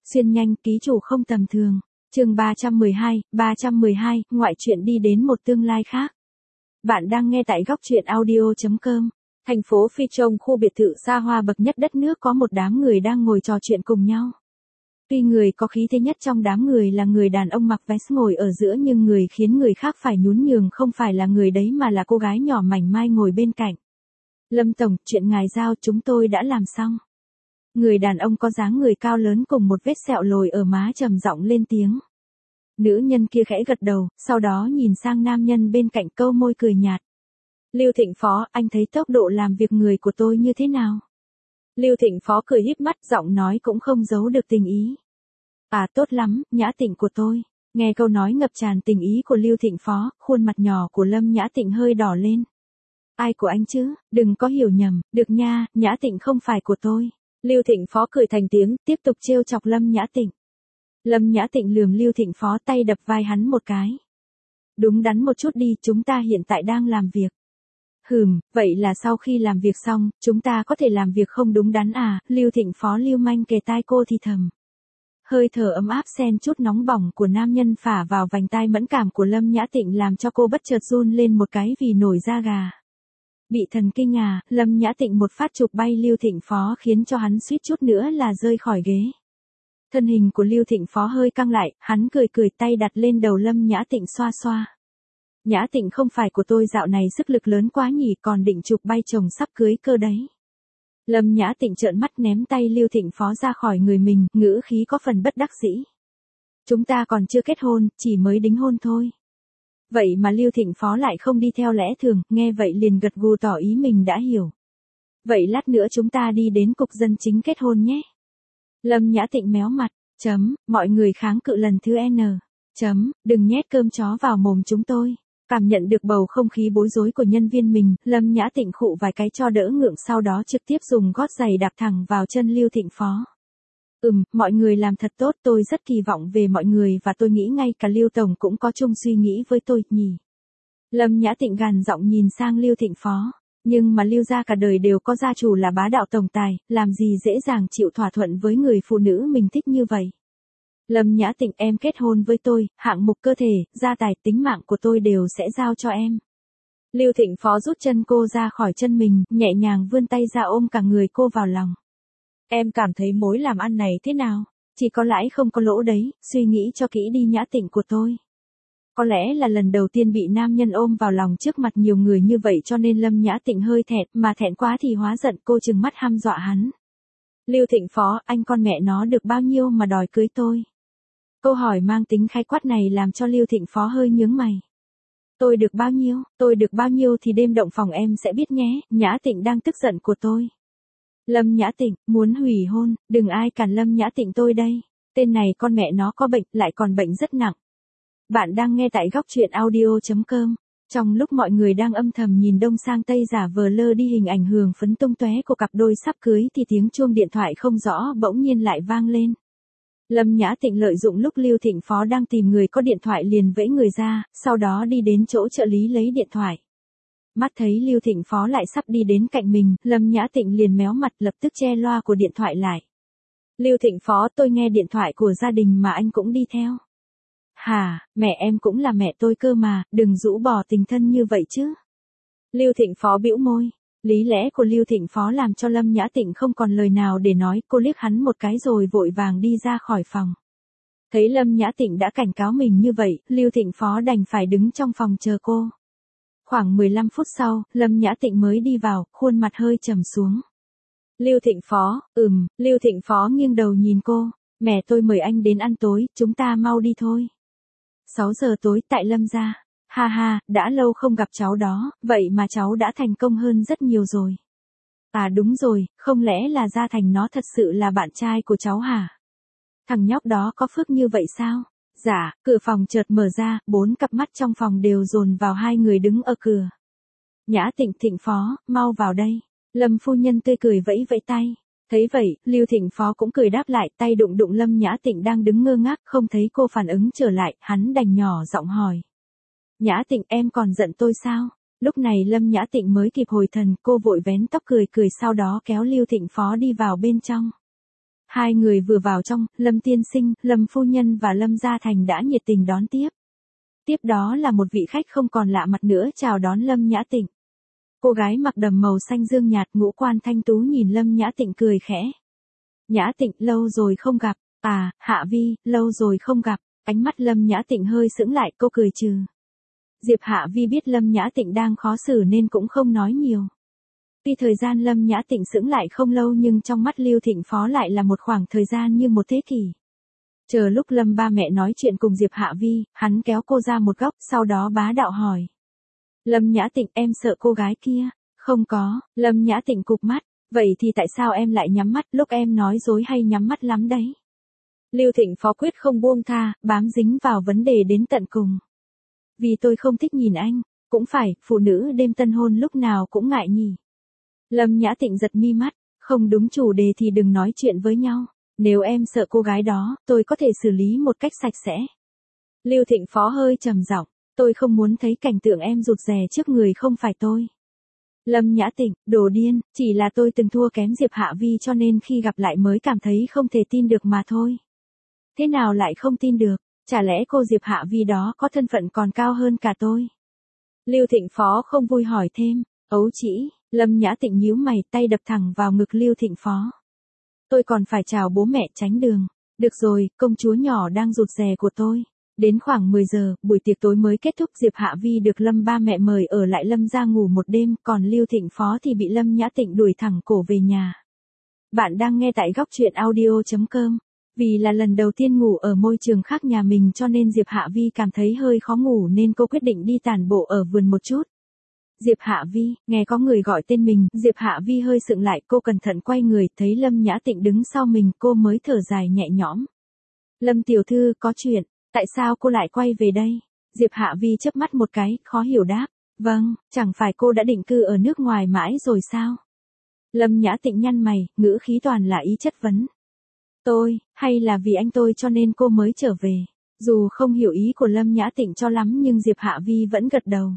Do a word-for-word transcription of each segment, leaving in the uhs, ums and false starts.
Xuyên nhanh, ký chủ không tầm thường. Chương ba trăm mười hai, ba trăm mười hai, ngoại truyện đi đến một tương lai khác. Bạn đang nghe tại góc truyện audio chấm com. Thành phố Phi Trong, khu biệt thự xa hoa bậc nhất đất nước, có một đám người đang ngồi trò chuyện cùng nhau. Tuy người có khí thế nhất trong đám người là người đàn ông mặc vest ngồi ở giữa, nhưng người khiến người khác phải nhún nhường không phải là người đấy mà là cô gái nhỏ mảnh mai ngồi bên cạnh. Lâm tổng, chuyện ngài giao chúng tôi đã làm xong. Người đàn ông có dáng người cao lớn cùng một vết sẹo lồi ở má trầm giọng lên tiếng. Nữ nhân kia khẽ gật đầu, sau đó nhìn sang nam nhân bên cạnh, câu môi cười nhạt. Lưu Thịnh Phó, anh thấy tốc độ làm việc người của tôi như thế nào? Lưu Thịnh Phó cười híp mắt, giọng nói cũng không giấu được tình ý. À, tốt lắm, Nhã Tịnh của tôi. Nghe câu nói ngập tràn tình ý của Lưu Thịnh Phó, khuôn mặt nhỏ của Lâm Nhã Tịnh hơi đỏ lên. Ai của anh chứ, đừng có hiểu nhầm, được nha, Nhã Tịnh không phải của tôi. Lưu Thịnh Phó cười thành tiếng, tiếp tục trêu chọc Lâm Nhã Tịnh. Lâm Nhã Tịnh lườm Lưu Thịnh Phó, tay đập vai hắn một cái. Đúng đắn một chút đi, chúng ta hiện tại đang làm việc. Hừm, vậy là sau khi làm việc xong, chúng ta có thể làm việc không đúng đắn à? Lưu Thịnh Phó lưu manh kề tai cô thì thầm. Hơi thở ấm áp xen chút nóng bỏng của nam nhân phả vào vành tai mẫn cảm của Lâm Nhã Tịnh làm cho cô bất chợt run lên một cái vì nổi da gà. Bị thần kinh à, Lâm Nhã Tịnh một phát chụp bay Lưu Thịnh Phó khiến cho hắn suýt chút nữa là rơi khỏi ghế. Thân hình của Lưu Thịnh Phó hơi căng lại, hắn cười cười, tay đặt lên đầu Lâm Nhã Tịnh xoa xoa. Nhã Tịnh không phải của tôi, dạo này sức lực lớn quá nhỉ, còn định chụp bay chồng sắp cưới cơ đấy. Lâm Nhã Tịnh trợn mắt ném tay Lưu Thịnh Phó ra khỏi người mình, ngữ khí có phần bất đắc dĩ. Chúng ta còn chưa kết hôn, chỉ mới đính hôn thôi. Vậy mà Lưu Thịnh Phó lại không đi theo lẽ thường, nghe vậy liền gật gù tỏ ý mình đã hiểu. Vậy lát nữa chúng ta đi đến cục dân chính kết hôn nhé. Lâm Nhã Tịnh méo mặt, chấm, mọi người kháng cự lần thứ N, chấm, đừng nhét cơm chó vào mồm chúng tôi. Cảm nhận được bầu không khí bối rối của nhân viên mình, Lâm Nhã Tịnh khụ vài cái cho đỡ ngượng, sau đó trực tiếp dùng gót giày đạp thẳng vào chân Lưu Thịnh Phó. Ừm, mọi người làm thật tốt, tôi rất kỳ vọng về mọi người và tôi nghĩ ngay cả Lưu Tổng cũng có chung suy nghĩ với tôi, nhỉ. Lâm Nhã Tịnh gằn giọng nhìn sang Lưu Thịnh Phó. Nhưng mà Lưu gia cả đời đều có gia chủ là bá đạo tổng tài, làm gì dễ dàng chịu thỏa thuận với người phụ nữ mình thích như vậy. Lâm Nhã Tịnh, em kết hôn với tôi, hạng mục cơ thể, gia tài, tính mạng của tôi đều sẽ giao cho em. Lưu Thịnh Phó rút chân cô ra khỏi chân mình, nhẹ nhàng vươn tay ra ôm cả người cô vào lòng. Em cảm thấy mối làm ăn này thế nào? Chỉ có lãi không có lỗ đấy, suy nghĩ cho kỹ đi Nhã Tịnh của tôi. Có lẽ là lần đầu tiên bị nam nhân ôm vào lòng trước mặt nhiều người như vậy cho nên Lâm Nhã Tịnh hơi thẹn, mà thẹn quá thì hóa giận, cô trừng mắt hăm dọa hắn. Lưu Thịnh Phó, anh con mẹ nó được bao nhiêu mà đòi cưới tôi? Câu hỏi mang tính khái quát này làm cho Lưu Thịnh Phó hơi nhướng mày. Tôi được bao nhiêu, tôi được bao nhiêu thì đêm động phòng em sẽ biết nhé, Nhã Tịnh đang tức giận của tôi. Lâm Nhã Tịnh, muốn hủy hôn, đừng ai cản Lâm Nhã Tịnh tôi đây, tên này con mẹ nó có bệnh, lại còn bệnh rất nặng. Bạn đang nghe tại góc truyện audio chấm com. Trong lúc mọi người đang âm thầm nhìn đông sang tây giả vờ lơ đi hình ảnh hường phấn tung tóe của cặp đôi sắp cưới thì tiếng chuông điện thoại không rõ bỗng nhiên lại vang lên. Lâm Nhã Tịnh lợi dụng lúc Lưu Thịnh Phó đang tìm người có điện thoại liền vẫy người ra, sau đó đi đến chỗ trợ lý lấy điện thoại. Mắt thấy Lưu Thịnh Phó lại sắp đi đến cạnh mình, Lâm Nhã Tịnh liền méo mặt lập tức che loa của điện thoại lại. Lưu Thịnh Phó, tôi nghe điện thoại của gia đình mà anh cũng đi theo. Hả, mẹ em cũng là mẹ tôi cơ mà, đừng rũ bỏ tình thân như vậy chứ. Lưu Thịnh Phó bĩu môi. Lý lẽ của Lưu Thịnh Phó làm cho Lâm Nhã Tịnh không còn lời nào để nói, cô liếc hắn một cái rồi vội vàng đi ra khỏi phòng. Thấy Lâm Nhã Tịnh đã cảnh cáo mình như vậy, Lưu Thịnh Phó đành phải đứng trong phòng chờ cô. Khoảng mười lăm phút sau, Lâm Nhã Tịnh mới đi vào, khuôn mặt hơi trầm xuống. Lưu Thịnh Phó, ừm, Lưu Thịnh Phó nghiêng đầu nhìn cô, mẹ tôi mời anh đến ăn tối, chúng ta mau đi thôi. sáu giờ tối tại Lâm gia. Ha ha, đã lâu không gặp cháu đó, vậy mà cháu đã thành công hơn rất nhiều rồi. À đúng rồi, không lẽ là Gia Thành nó thật sự là bạn trai của cháu hả? Thằng nhóc đó có phước như vậy sao? Dạ, cửa phòng chợt mở ra, bốn cặp mắt trong phòng đều dồn vào hai người đứng ở cửa. Nhã Tịnh, Thịnh Phó, mau vào đây. Lâm phu nhân tươi cười vẫy vẫy tay. Thấy vậy, Lưu Thịnh Phó cũng cười đáp lại, tay đụng đụng Lâm Nhã Tịnh đang đứng ngơ ngác, không thấy cô phản ứng trở lại, hắn đành nhỏ giọng hỏi. Nhã Tịnh, em còn giận tôi sao? Lúc này Lâm Nhã Tịnh mới kịp hồi thần, cô vội vén tóc cười cười sau đó kéo Lưu Thịnh Phó đi vào bên trong. Hai người vừa vào trong, Lâm tiên sinh, Lâm phu nhân và Lâm Gia Thành đã nhiệt tình đón tiếp. Tiếp đó là một vị khách không còn lạ mặt nữa chào đón Lâm Nhã Tịnh. Cô gái mặc đầm màu xanh dương nhạt, ngũ quan thanh tú nhìn Lâm Nhã Tịnh cười khẽ. Nhã Tịnh, lâu rồi không gặp. À, Hạ Vi, lâu rồi không gặp. Ánh mắt Lâm Nhã Tịnh hơi sững lại, cô cười trừ. Diệp Hạ Vi biết Lâm Nhã Tịnh đang khó xử nên cũng không nói nhiều. Tuy thời gian Lâm Nhã Tịnh sững lại không lâu nhưng trong mắt Lưu Thịnh Phó lại là một khoảng thời gian như một thế kỷ. Chờ lúc Lâm ba mẹ nói chuyện cùng Diệp Hạ Vi, hắn kéo cô ra một góc, sau đó bá đạo hỏi. Lâm Nhã Tịnh, em sợ cô gái kia? Không có, Lâm Nhã Tịnh cụp mắt. Vậy thì tại sao em lại nhắm mắt, lúc em nói dối hay nhắm mắt lắm đấy? Lưu Thịnh Phó quyết không buông tha, bám dính vào vấn đề đến tận cùng. Vì tôi không thích nhìn anh. Cũng phải, phụ nữ đêm tân hôn lúc nào cũng ngại nhỉ. Lâm Nhã Tịnh giật mi mắt. Không đúng chủ đề thì đừng nói chuyện với nhau. Nếu em sợ cô gái đó, tôi có thể xử lý một cách sạch sẽ. Lưu Thịnh Phó hơi trầm giọng. Tôi không muốn thấy cảnh tượng em rụt rè trước người không phải tôi. Lâm Nhã Tịnh, đồ điên, chỉ là tôi từng thua kém Diệp Hạ Vi cho nên khi gặp lại mới cảm thấy không thể tin được mà thôi. Thế nào lại không tin được, chả lẽ cô Diệp Hạ Vi đó có thân phận còn cao hơn cả tôi? Lưu Thịnh Phó không vui hỏi thêm, ấu trĩ, Lâm Nhã Tịnh nhíu mày, tay đập thẳng vào ngực Lưu Thịnh Phó. Tôi còn phải chào bố mẹ, tránh đường. Được rồi, công chúa nhỏ đang rụt rè của tôi. Đến khoảng mười giờ, buổi tiệc tối mới kết thúc, Diệp Hạ Vi được Lâm ba mẹ mời ở lại Lâm gia ngủ một đêm, còn Lưu Thịnh Phó thì bị Lâm Nhã Tịnh đuổi thẳng cổ về nhà. Bạn đang nghe tại góc truyện audio chấm com. Vì là lần đầu tiên ngủ ở môi trường khác nhà mình cho nên Diệp Hạ Vi cảm thấy hơi khó ngủ nên cô quyết định đi tản bộ ở vườn một chút. Diệp Hạ Vi, nghe có người gọi tên mình, Diệp Hạ Vi hơi sững lại, cô cẩn thận quay người, thấy Lâm Nhã Tịnh đứng sau mình, cô mới thở dài nhẹ nhõm. Lâm tiểu thư, có chuyện, tại sao cô lại quay về đây? Diệp Hạ Vi chớp mắt một cái, khó hiểu đáp. Vâng, chẳng phải cô đã định cư ở nước ngoài mãi rồi sao? Lâm Nhã Tịnh nhăn mày, ngữ khí toàn là ý chất vấn. Tôi, hay là vì anh tôi cho nên cô mới trở về? Dù không hiểu ý của Lâm Nhã Tịnh cho lắm nhưng Diệp Hạ Vi vẫn gật đầu.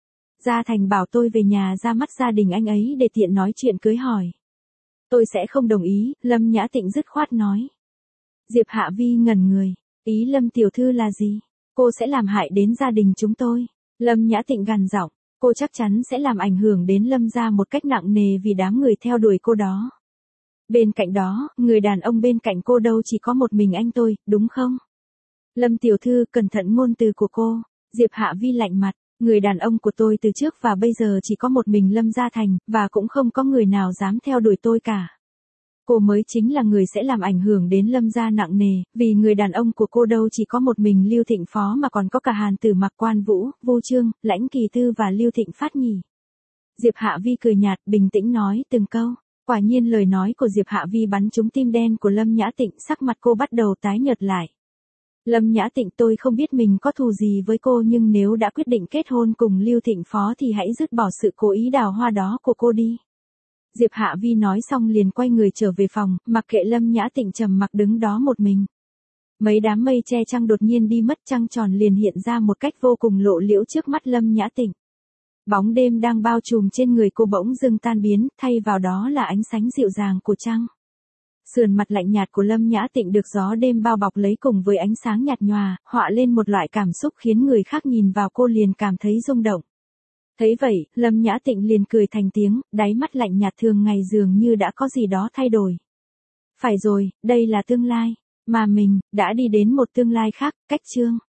Gia Thành bảo tôi về nhà ra mắt gia đình anh ấy để tiện nói chuyện cưới hỏi. Tôi sẽ không đồng ý, Lâm Nhã Tịnh dứt khoát nói. Diệp Hạ Vi ngẩn người, ý Lâm tiểu thư là gì? Cô sẽ làm hại đến gia đình chúng tôi. Lâm Nhã Tịnh gằn giọng, cô chắc chắn sẽ làm ảnh hưởng đến Lâm gia một cách nặng nề vì đám người theo đuổi cô đó. Bên cạnh đó, người đàn ông bên cạnh cô đâu chỉ có một mình anh tôi, đúng không? Lâm tiểu thư, cẩn thận ngôn từ của cô. Diệp Hạ Vi lạnh mặt, người đàn ông của tôi từ trước và bây giờ chỉ có một mình Lâm Gia Thành, và cũng không có người nào dám theo đuổi tôi cả. Cô mới chính là người sẽ làm ảnh hưởng đến Lâm gia nặng nề, vì người đàn ông của cô đâu chỉ có một mình Lưu Thịnh Phó mà còn có cả Hàn Tử Mặc, Quan Vũ, Vu Trương, Lãnh Kỳ Tư và Lưu Thịnh Phát nhỉ. Diệp Hạ Vi cười nhạt, bình tĩnh nói từng câu. Quả nhiên lời nói của Diệp Hạ Vi bắn trúng tim đen của Lâm Nhã Tịnh, sắc mặt cô bắt đầu tái nhợt lại. Lâm Nhã Tịnh, tôi không biết mình có thù gì với cô nhưng nếu đã quyết định kết hôn cùng Lưu Thịnh Phó thì hãy dứt bỏ sự cố ý đào hoa đó của cô đi. Diệp Hạ Vi nói xong liền quay người trở về phòng, mặc kệ Lâm Nhã Tịnh trầm mặc đứng đó một mình. Mấy đám mây che trăng đột nhiên đi mất, trăng tròn liền hiện ra một cách vô cùng lộ liễu trước mắt Lâm Nhã Tịnh. Bóng đêm đang bao trùm trên người cô bỗng dưng tan biến, thay vào đó là ánh sáng dịu dàng của trăng. Sườn mặt lạnh nhạt của Lâm Nhã Tịnh được gió đêm bao bọc lấy cùng với ánh sáng nhạt nhòa, họa lên một loại cảm xúc khiến người khác nhìn vào cô liền cảm thấy rung động. Thấy vậy, Lâm Nhã Tịnh liền cười thành tiếng, đáy mắt lạnh nhạt thường ngày dường như đã có gì đó thay đổi. Phải rồi, đây là tương lai, mà mình đã đi đến một tương lai khác, cách chương.